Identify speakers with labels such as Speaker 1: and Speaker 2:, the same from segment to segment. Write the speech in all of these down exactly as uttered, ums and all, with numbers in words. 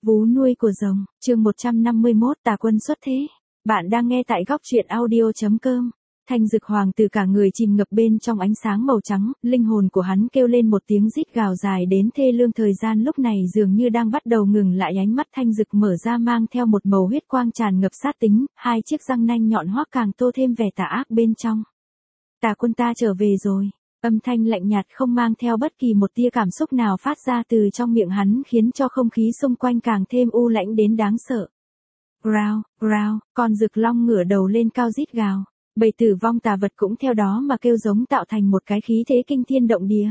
Speaker 1: Vú nuôi của rồng, chương một trăm năm mươi mốt Tà Quân xuất thế. Bạn đang nghe tại góc truyện audio chấm com. Thanh Dực Hoàng từ cả người chìm ngập bên trong ánh sáng màu trắng, linh hồn của hắn kêu lên một tiếng rít gào dài đến thê lương. Thời gian lúc này dường như đang bắt đầu ngừng lại, ánh mắt Thanh Dực mở ra mang theo một màu huyết quang tràn ngập sát tính, hai chiếc răng nanh nhọn hoắt càng tô thêm vẻ tà ác bên trong. Tà Quân, ta trở về rồi. Âm thanh lạnh nhạt không mang theo bất kỳ một tia cảm xúc nào phát ra từ trong miệng hắn, khiến cho không khí xung quanh càng thêm u lãnh đến đáng sợ. Growl, growl, con rực long ngửa đầu lên cao rít gào. Bầy tử vong tà vật cũng theo đó mà kêu giống, tạo thành một cái khí thế kinh thiên động địa.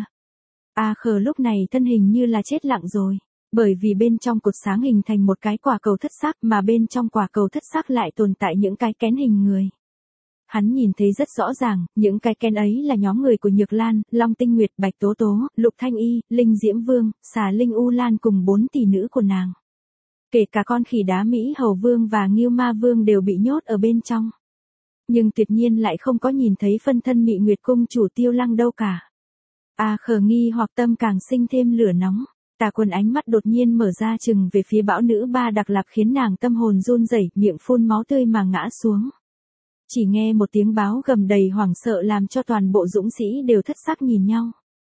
Speaker 1: A Khờ lúc này thân hình như là chết lặng rồi, bởi vì bên trong cột sáng hình thành một cái quả cầu thất sắc, mà bên trong quả cầu thất sắc lại tồn tại những cái kén hình người. Hắn nhìn thấy rất rõ ràng, những cái kén ấy là nhóm người của Nhược Lan, Long Tinh Nguyệt, Bạch Tố Tố, Lục Thanh Y, Linh Diễm Vương, Xà Linh U Lan cùng bốn tỷ nữ của nàng. Kể cả con khỉ đá Mỹ Hầu Vương và Ngưu Ma Vương đều bị nhốt ở bên trong. Nhưng tuyệt nhiên lại không có nhìn thấy phân thân Mị Nguyệt Cung chủ Tiêu Lăng đâu cả. A Khờ nghi hoặc tâm càng sinh thêm lửa nóng. Tà Quân ánh mắt đột nhiên mở ra chừng về phía bão nữ Ba Đặc Lạp, khiến nàng tâm hồn run rẩy, miệng phun máu tươi mà ngã xuống. Chỉ nghe một tiếng báo gầm đầy hoảng sợ làm cho toàn bộ dũng sĩ đều thất sắc nhìn nhau.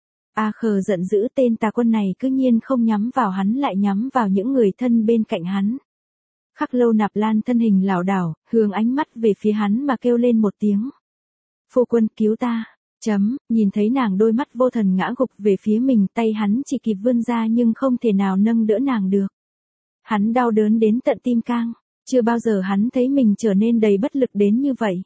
Speaker 1: A Khờ giận dữ, tên Tà Quân này cứ nhiên không nhắm vào hắn lại nhắm vào những người thân bên cạnh hắn. Khắc Lâu Nạp Lan thân hình lảo đảo, hướng ánh mắt về phía hắn mà kêu lên một tiếng. Phu quân, cứu ta. Chấm, nhìn thấy nàng đôi mắt vô thần ngã gục về phía mình, tay hắn chỉ kịp vươn ra nhưng không thể nào nâng đỡ nàng được. Hắn đau đớn đến tận tim gang. Chưa bao giờ hắn thấy mình trở nên đầy bất lực đến như vậy.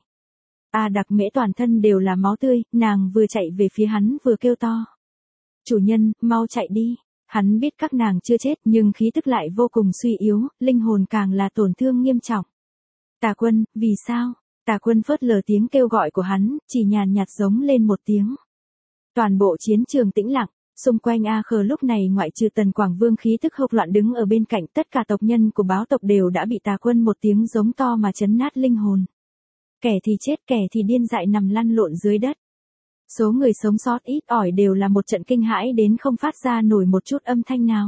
Speaker 1: A Đặc Mễ toàn thân đều là máu tươi, nàng vừa chạy về phía hắn vừa kêu to. Chủ nhân, mau chạy đi. Hắn biết các nàng chưa chết nhưng khí tức lại vô cùng suy yếu, linh hồn càng là tổn thương nghiêm trọng. Tà Quân, vì sao? Tà Quân phớt lờ tiếng kêu gọi của hắn, chỉ nhàn nhạt giống lên một tiếng. Toàn bộ chiến trường tĩnh lặng. Xung quanh A Khờ lúc này ngoại trừ Tần Quảng Vương khí tức hộc loạn đứng ở bên cạnh, tất cả tộc nhân của báo tộc đều đã bị Tà Quân một tiếng giống to mà chấn nát linh hồn. Kẻ thì chết, kẻ thì điên dại nằm lăn lộn dưới đất. Số người sống sót ít ỏi đều là một trận kinh hãi đến không phát ra nổi một chút âm thanh nào.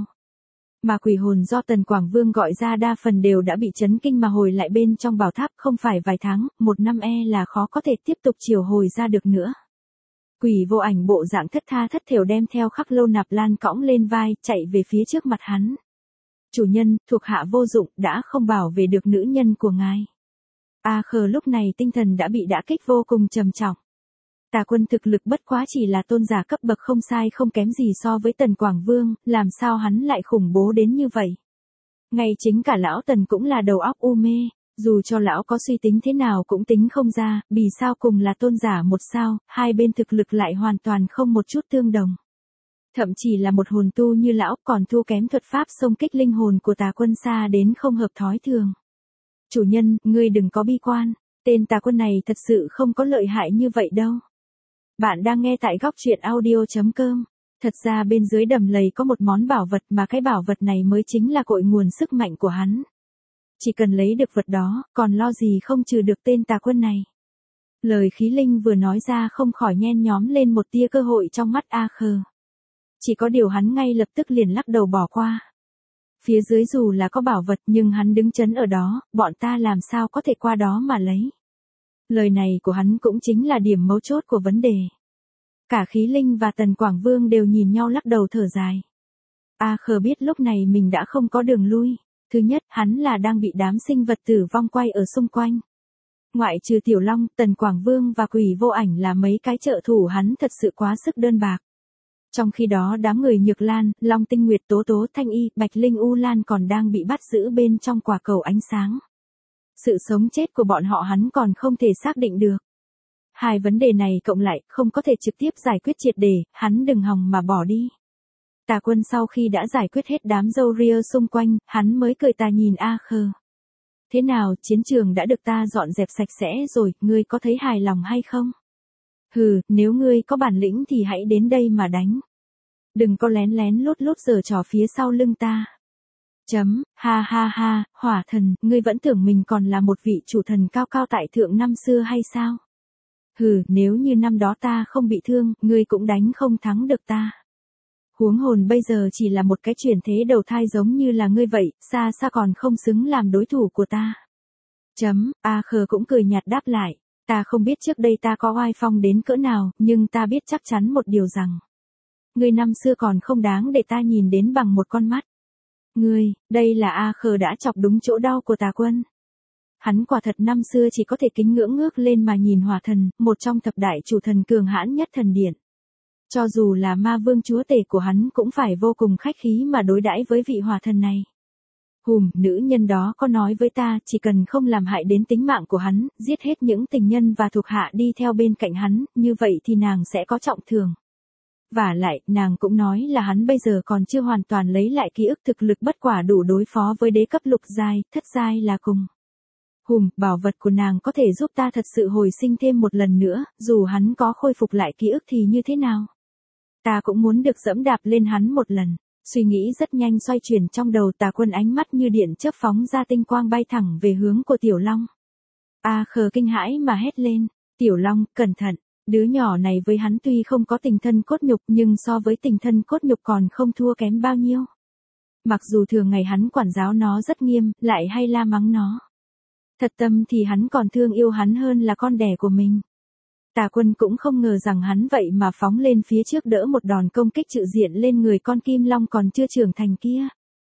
Speaker 1: Mà quỷ hồn do Tần Quảng Vương gọi ra đa phần đều đã bị chấn kinh mà hồi lại bên trong bảo tháp, không phải vài tháng, một năm e là khó có thể tiếp tục triệu hồi ra được nữa. Quỷ Vô Ảnh bộ dạng thất tha thất thểu đem theo Khắc Lâu Nạp Lan cõng lên vai, chạy về phía trước mặt hắn. Chủ nhân, thuộc hạ vô dụng, đã không bảo vệ được nữ nhân của ngài. A Khờ lúc này tinh thần đã bị đả kích vô cùng trầm trọng. Tà Quân thực lực bất quá chỉ là tôn giả cấp bậc không sai không kém gì so với Tần Quảng Vương, làm sao hắn lại khủng bố đến như vậy. Ngay chính cả lão Tần cũng là đầu óc u mê. Dù cho lão có suy tính thế nào cũng tính không ra, vì sao cùng là tôn giả một sao, hai bên thực lực lại hoàn toàn không một chút tương đồng. Thậm chí là một hồn tu như lão còn thua kém thuật pháp xông kích linh hồn của Tà Quân xa đến không hợp thói thường. Chủ nhân, ngươi đừng có bi quan, tên Tà Quân này thật sự không có lợi hại như vậy đâu. Bạn đang nghe tại góc truyện audio chấm com. Thật ra bên dưới đầm lầy có một món bảo vật mà cái bảo vật này mới chính là cội nguồn sức mạnh của hắn. Chỉ cần lấy được vật đó, còn lo gì không trừ được tên Tà Quân này. Lời khí linh vừa nói ra không khỏi nhen nhóm lên một tia cơ hội trong mắt A Khờ. Chỉ có điều hắn ngay lập tức liền lắc đầu bỏ qua. Phía dưới dù là có bảo vật nhưng hắn đứng chấn ở đó, bọn ta làm sao có thể qua đó mà lấy. Lời này của hắn cũng chính là điểm mấu chốt của vấn đề. Cả khí linh và Tần Quảng Vương đều nhìn nhau lắc đầu thở dài. A Khờ biết lúc này mình đã không có đường lui. Thứ nhất, hắn là đang bị đám sinh vật tử vong quay ở xung quanh. Ngoại trừ Tiểu Long, Tần Quảng Vương và Quỷ Vô Ảnh là mấy cái trợ thủ hắn thật sự quá sức đơn bạc. Trong khi đó đám người Nhược Lan, Long Tinh Nguyệt, Tố Tố, Thanh Y, Bạch Linh U Lan còn đang bị bắt giữ bên trong quả cầu ánh sáng. Sự sống chết của bọn họ hắn còn không thể xác định được. Hai vấn đề này cộng lại không có thể trực tiếp giải quyết triệt để, hắn đừng hòng mà bỏ đi. Tà Quân sau khi đã giải quyết hết đám râu ria xung quanh, hắn mới cười tà nhìn A Khờ. Thế nào, chiến trường đã được ta dọn dẹp sạch sẽ rồi, ngươi có thấy hài lòng hay không? Hừ, nếu ngươi có bản lĩnh thì hãy đến đây mà đánh. Đừng có lén lén lút lút giở trò phía sau lưng ta. Chấm, ha ha ha, Hỏa Thần, ngươi vẫn tưởng mình còn là một vị chủ thần cao cao tại thượng năm xưa hay sao? Hừ, nếu như năm đó ta không bị thương, ngươi cũng đánh không thắng được ta. Huống hồn bây giờ chỉ là một cái chuyển thế đầu thai giống như là ngươi vậy, xa xa còn không xứng làm đối thủ của ta. Chấm, A Khờ cũng cười nhạt đáp lại, ta không biết trước đây ta có oai phong đến cỡ nào, nhưng ta biết chắc chắn một điều rằng. Ngươi năm xưa còn không đáng để ta nhìn đến bằng một con mắt. Ngươi, đây là A Khờ đã chọc đúng chỗ đau của Tà Quân. Hắn quả thật năm xưa chỉ có thể kính ngưỡng ngước lên mà nhìn hỏa thần, một trong thập đại chủ thần cường hãn nhất thần điện. Cho dù là ma vương chúa tể của hắn cũng phải vô cùng khách khí mà đối đãi với vị hỏa thần này. Hùm, nữ nhân đó có nói với ta, chỉ cần không làm hại đến tính mạng của hắn, giết hết những tình nhân và thuộc hạ đi theo bên cạnh hắn, như vậy thì nàng sẽ có trọng thưởng. Vả lại, nàng cũng nói là hắn bây giờ còn chưa hoàn toàn lấy lại ký ức, thực lực bất quả đủ đối phó với đế cấp lục giai, thất giai là cùng. Hùm, bảo vật của nàng có thể giúp ta thật sự hồi sinh thêm một lần nữa, dù hắn có khôi phục lại ký ức thì như thế nào? Ta cũng muốn được dẫm đạp lên hắn một lần. Suy nghĩ rất nhanh xoay chuyển trong đầu Tà Quân, ánh mắt như điện chớp phóng ra tinh quang bay thẳng về hướng của Tiểu Long. A Khờ kinh hãi mà hét lên, Tiểu Long, cẩn thận, đứa nhỏ này với hắn tuy không có tình thân cốt nhục nhưng so với tình thân cốt nhục còn không thua kém bao nhiêu. Mặc dù thường ngày hắn quản giáo nó rất nghiêm, lại hay la mắng nó. Thật tâm thì hắn còn thương yêu hắn hơn là con đẻ của mình. Tà Quân cũng không ngờ rằng hắn vậy mà phóng lên phía trước đỡ một đòn công kích trực diện lên người con kim long còn chưa trưởng thành kia.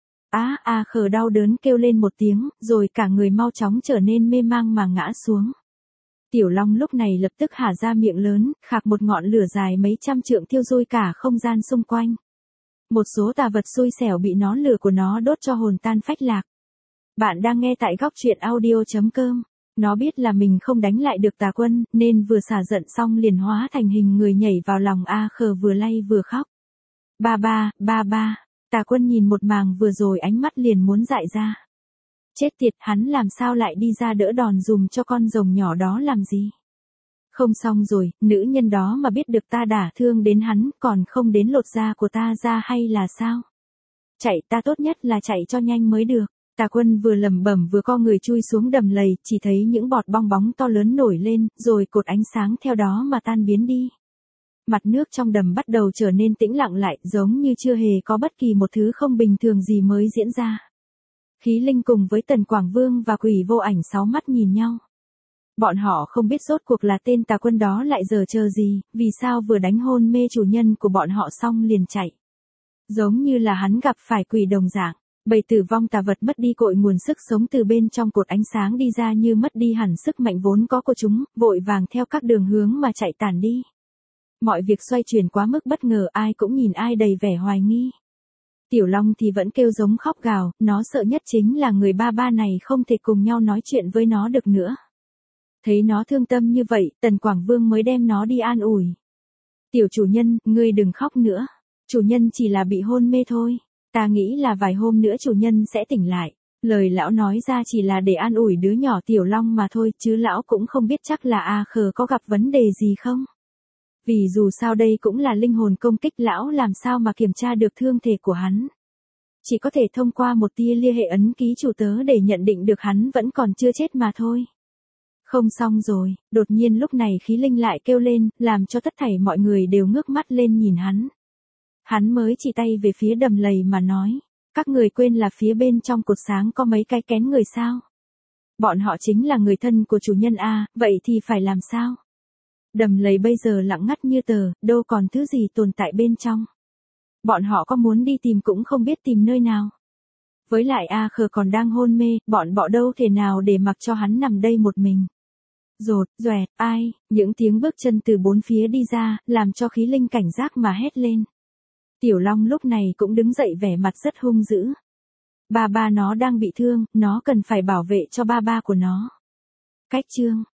Speaker 1: Á, A à, Khờ đau đớn kêu lên một tiếng, rồi cả người mau chóng trở nên mê mang mà ngã xuống. Tiểu Long lúc này lập tức hả ra miệng lớn, khạc một ngọn lửa dài mấy trăm trượng thiêu rụi cả không gian xung quanh. Một số tà vật xui xẻo bị nón lửa của nó đốt cho hồn tan phách lạc. Bạn đang nghe tại góc truyện audio chấm com. Nó biết là mình không đánh lại được Tà Quân, nên vừa xả giận xong liền hóa thành hình người nhảy vào lòng A Khờ vừa lay vừa khóc. Ba ba, ba ba, Tà Quân nhìn một màng vừa rồi ánh mắt liền muốn dại ra. Chết tiệt, hắn làm sao lại đi ra đỡ đòn dùm cho con rồng nhỏ đó làm gì? Không xong rồi, nữ nhân đó mà biết được ta đả thương đến hắn, còn không đến lột da của ta ra hay là sao? Chạy, ta tốt nhất là chạy cho nhanh mới được. Tà Quân vừa lẩm bẩm vừa co người chui xuống đầm lầy, chỉ thấy những bọt bong bóng to lớn nổi lên, rồi cột ánh sáng theo đó mà tan biến đi. Mặt nước trong đầm bắt đầu trở nên tĩnh lặng lại, giống như chưa hề có bất kỳ một thứ không bình thường gì mới diễn ra. Khí Linh cùng với Tần Quảng Vương và Quỷ Vô Ảnh sáu mắt nhìn nhau. Bọn họ không biết rốt cuộc là tên Tà Quân đó lại giở trò gì, vì sao vừa đánh hôn mê chủ nhân của bọn họ xong liền chạy. Giống như là hắn gặp phải quỷ đồng dạng. Bầy tử vong tà vật mất đi cội nguồn sức sống từ bên trong cột ánh sáng đi ra như mất đi hẳn sức mạnh vốn có của chúng, vội vàng theo các đường hướng mà chạy tản đi. Mọi việc xoay chuyển quá mức bất ngờ, ai cũng nhìn ai đầy vẻ hoài nghi. Tiểu Long thì vẫn kêu giống khóc gào, nó sợ nhất chính là người ba ba này không thể cùng nhau nói chuyện với nó được nữa. Thấy nó thương tâm như vậy, Tần Quảng Vương mới đem nó đi an ủi. Tiểu chủ nhân, ngươi đừng khóc nữa. Chủ nhân chỉ là bị hôn mê thôi. Ta nghĩ là vài hôm nữa chủ nhân sẽ tỉnh lại. Lời lão nói ra chỉ là để an ủi đứa nhỏ Tiểu Long mà thôi, chứ lão cũng không biết chắc là A Khờ có gặp vấn đề gì không. Vì dù sao đây cũng là linh hồn công kích, lão làm sao mà kiểm tra được thương thể của hắn. Chỉ có thể thông qua một tia liên hệ ấn ký chủ tớ để nhận định được hắn vẫn còn chưa chết mà thôi. Không xong rồi, đột nhiên lúc này Khí Linh lại kêu lên, làm cho tất thảy mọi người đều ngước mắt lên nhìn hắn. Hắn mới chỉ tay về phía đầm lầy mà nói, các người quên là phía bên trong cột sáng có mấy cái kén người sao? Bọn họ chính là người thân của chủ nhân a, vậy thì phải làm sao? Đầm lầy bây giờ lặng ngắt như tờ, đâu còn thứ gì tồn tại bên trong. Bọn họ có muốn đi tìm cũng không biết tìm nơi nào. Với lại A Khờ còn đang hôn mê, bọn bọ đâu thể nào để mặc cho hắn nằm đây một mình. Rột, doẹt, ai, những tiếng bước chân từ bốn phía đi ra, làm cho Khí Linh cảnh giác mà hét lên. Tiểu Long lúc này cũng đứng dậy vẻ mặt rất hung dữ. Ba ba nó đang bị thương, nó cần phải bảo vệ cho ba ba của nó. Cách chương